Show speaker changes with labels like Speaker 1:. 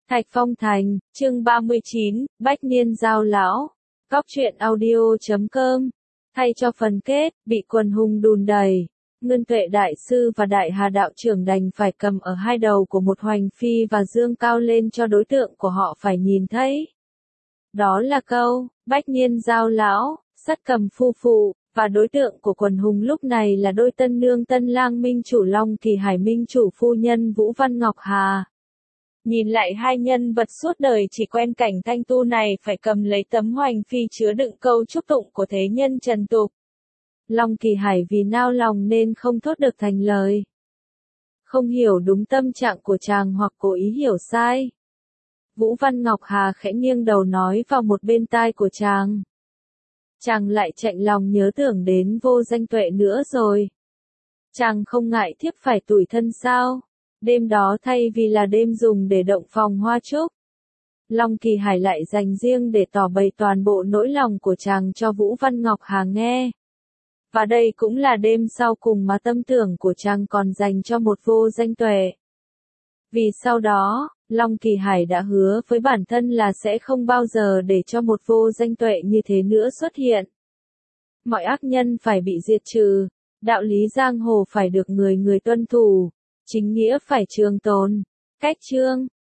Speaker 1: Thạch Phong Thành, chương 39, Bách Niên Giao Lão. Cóc truyện audio.com. Thay cho phần kết, bị quần hùng đùn đầy. Ngân Tuệ Đại Sư và Đại Hà Đạo Trưởng đành phải cầm ở hai đầu của một hoành phi và dương cao lên cho đối tượng của họ phải nhìn thấy. Đó là câu, Bách Niên Giao Lão, Sắt Cầm Phu Phụ, và đối tượng của quần hùng lúc này là đôi tân nương Tân Lang Minh Chủ Long Kỳ Hải Minh Chủ Phu Nhân Vũ Văn Ngọc Hà. Nhìn lại hai nhân vật suốt đời chỉ quen cảnh thanh tu này phải cầm lấy tấm hoành phi chứa đựng câu chúc tụng của thế nhân trần tục. Long Kỳ Hải vì nao lòng nên không thốt được thành lời. Không hiểu đúng tâm trạng của chàng hoặc cố ý hiểu sai. Vũ Văn Ngọc Hà khẽ nghiêng đầu nói vào một bên tai của chàng. Chàng lại chạnh lòng nhớ tưởng đến Vô Danh Tuệ nữa rồi. Chàng không ngại thiếp phải tủi thân sao? Đêm đó thay vì là đêm dùng để động phòng hoa trúc, Long Kỳ Hải lại dành riêng để tỏ bày toàn bộ nỗi lòng của chàng cho Vũ Văn Ngọc Hà nghe. Và đây cũng là đêm sau cùng mà tâm tưởng của chàng còn dành cho một Vô Danh Tuệ. Vì sau đó, Long Kỳ Hải đã hứa với bản thân là sẽ không bao giờ để cho một Vô Danh Tuệ như thế nữa xuất hiện. Mọi ác nhân phải bị diệt trừ, đạo lý giang hồ phải được người người tuân thủ, chính nghĩa phải trường tồn. Cách chương